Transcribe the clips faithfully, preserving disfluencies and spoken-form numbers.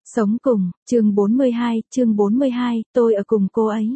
Sống cùng, chương bốn mươi hai, chương bốn mươi hai, tôi ở cùng cô ấy.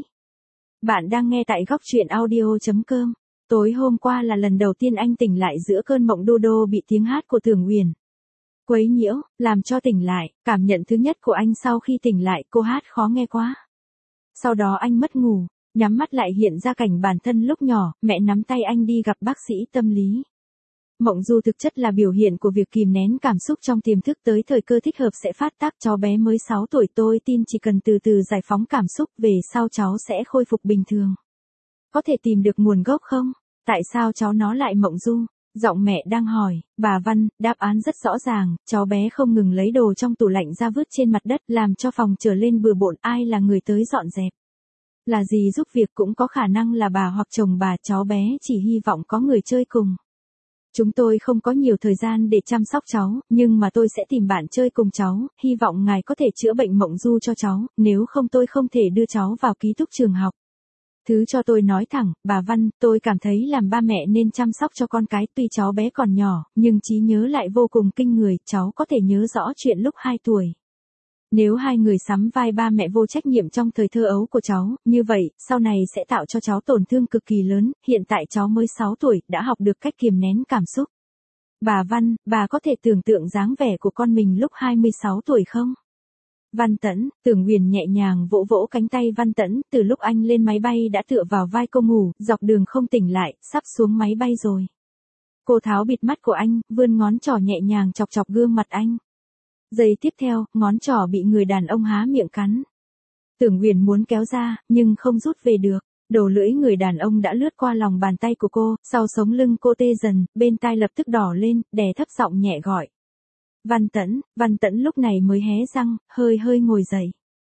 Bạn đang nghe tại góc truyện audio chấm com. Tối hôm qua là lần đầu tiên anh tỉnh lại giữa cơn mộng đô đô bị tiếng hát của Tưởng Uyển quấy nhiễu, làm cho tỉnh lại. Cảm nhận thứ nhất của anh sau khi tỉnh lại, cô hát khó nghe quá. Sau đó anh mất ngủ, nhắm mắt lại hiện ra cảnh bản thân lúc nhỏ, mẹ nắm tay anh đi gặp bác sĩ tâm lý. Mộng du thực chất là biểu hiện của việc kìm nén cảm xúc trong tiềm thức, tới thời cơ thích hợp sẽ phát tác. Cháu bé mới sáu tuổi, tôi tin chỉ cần từ từ giải phóng cảm xúc, về sau cháu sẽ khôi phục bình thường. Có thể tìm được nguồn gốc không? Tại sao cháu nó lại mộng du? Giọng mẹ đang hỏi. Bà Văn, đáp án rất rõ ràng, cháu bé không ngừng lấy đồ trong tủ lạnh ra vứt trên mặt đất, làm cho phòng trở lên bừa bộn. Ai là người tới dọn dẹp? Là gì giúp việc? Cũng có khả năng là bà hoặc chồng bà. Cháu bé chỉ hy vọng có người chơi cùng. Chúng tôi không có nhiều thời gian để chăm sóc cháu, nhưng mà tôi sẽ tìm bạn chơi cùng cháu, hy vọng ngài có thể chữa bệnh mộng du cho cháu, nếu không tôi không thể đưa cháu vào ký túc trường học. Thứ cho tôi nói thẳng, bà Văn, tôi cảm thấy làm ba mẹ nên chăm sóc cho con cái, tuy cháu bé còn nhỏ, nhưng trí nhớ lại vô cùng kinh người, cháu có thể nhớ rõ chuyện lúc hai tuổi. Nếu hai người sắm vai ba mẹ vô trách nhiệm trong thời thơ ấu của cháu, như vậy, sau này sẽ tạo cho cháu tổn thương cực kỳ lớn. Hiện tại cháu mới sáu tuổi, đã học được cách kiềm nén cảm xúc. Bà Văn, bà có thể tưởng tượng dáng vẻ của con mình lúc hai mươi sáu tuổi không? Văn Tẫn, Tưởng Uyển nhẹ nhàng vỗ vỗ cánh tay Văn Tẫn, từ lúc anh lên máy bay đã tựa vào vai cô ngủ, dọc đường không tỉnh lại, sắp xuống máy bay rồi. Cô tháo bịt mắt của anh, vươn ngón trỏ nhẹ nhàng chọc chọc gương mặt anh. Giây tiếp theo, ngón trỏ bị người đàn ông há miệng cắn. Tưởng Uyển muốn kéo ra, nhưng không rút về được. Đầu lưỡi người đàn ông đã lướt qua lòng bàn tay của cô, sau sống lưng cô tê dần, bên tai lập tức đỏ lên, đè thấp giọng nhẹ gọi. Văn Tẫn, Văn Tẫn lúc này mới hé răng, hơi hơi ngồi dậy.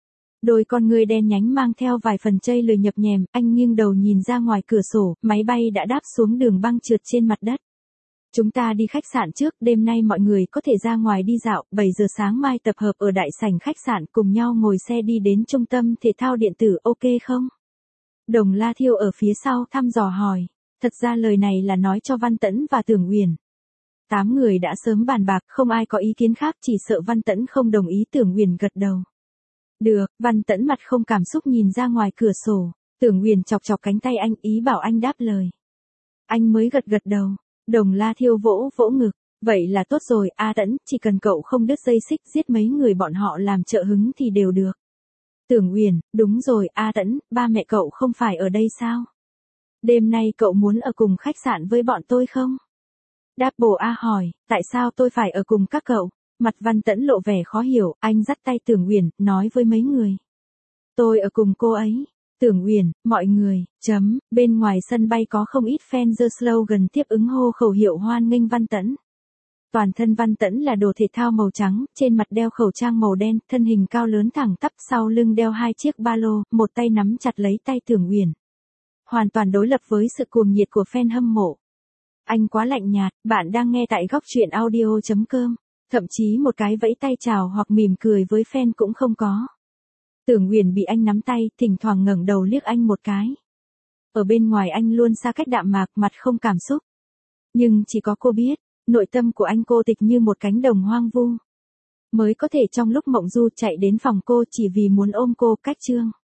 Đôi con ngươi đen nhánh mang theo vài phần chây lười nhập nhèm, anh nghiêng đầu nhìn ra ngoài cửa sổ, máy bay đã đáp xuống đường băng trượt trên mặt đất. Chúng ta đi khách sạn trước, đêm nay mọi người có thể ra ngoài đi dạo, bảy giờ sáng mai tập hợp ở đại sảnh khách sạn, cùng nhau ngồi xe đi đến trung tâm thể thao điện tử, ok không? Đồng La Thiêu ở phía sau thăm dò hỏi. Thật ra lời này là nói cho Văn Tẫn và Tưởng Uyển. Tám người đã sớm bàn bạc, không ai có ý kiến khác, chỉ sợ Văn Tẫn không đồng ý. Tưởng Uyển gật đầu. Được, Văn Tẫn mặt không cảm xúc nhìn ra ngoài cửa sổ. Tưởng Uyển chọc chọc cánh tay anh, ý bảo anh đáp lời. Anh mới gật gật đầu. Đồng La Thiêu vỗ vỗ ngực. Vậy là tốt rồi, A Tẫn, chỉ cần cậu không đứt dây xích, giết mấy người bọn họ làm trợ hứng thì đều được. Tưởng Uyển, đúng rồi, A Tẫn, ba mẹ cậu không phải ở đây sao? Đêm nay cậu muốn ở cùng khách sạn với bọn tôi không? Đáp Bồ A hỏi, tại sao tôi phải ở cùng các cậu? Mặt Văn Tẫn lộ vẻ khó hiểu, anh dắt tay Tưởng Uyển, nói với mấy người. Tôi ở cùng cô ấy. Tưởng Uyển, mọi người, chấm, bên ngoài sân bay có không ít fan giơ slogan tiếp ứng hô khẩu hiệu hoan nghênh Văn Tẫn. Toàn thân Văn Tẫn là đồ thể thao màu trắng, trên mặt đeo khẩu trang màu đen, thân hình cao lớn thẳng tắp, sau lưng đeo hai chiếc ba lô, một tay nắm chặt lấy tay Tưởng Uyển. Hoàn toàn đối lập với sự cuồng nhiệt của fan hâm mộ. Anh quá lạnh nhạt, bạn đang nghe tại góc truyện audio chấm com, thậm chí một cái vẫy tay chào hoặc mỉm cười với fan cũng không có. Tưởng Uyển bị anh nắm tay, thỉnh thoảng ngẩng đầu liếc anh một cái. Ở bên ngoài anh luôn xa cách đạm mạc, mặt không cảm xúc. Nhưng chỉ có cô biết, nội tâm của anh cô tịch như một cánh đồng hoang vu. Mới có thể trong lúc mộng du chạy đến phòng cô chỉ vì muốn ôm cô. Cách chương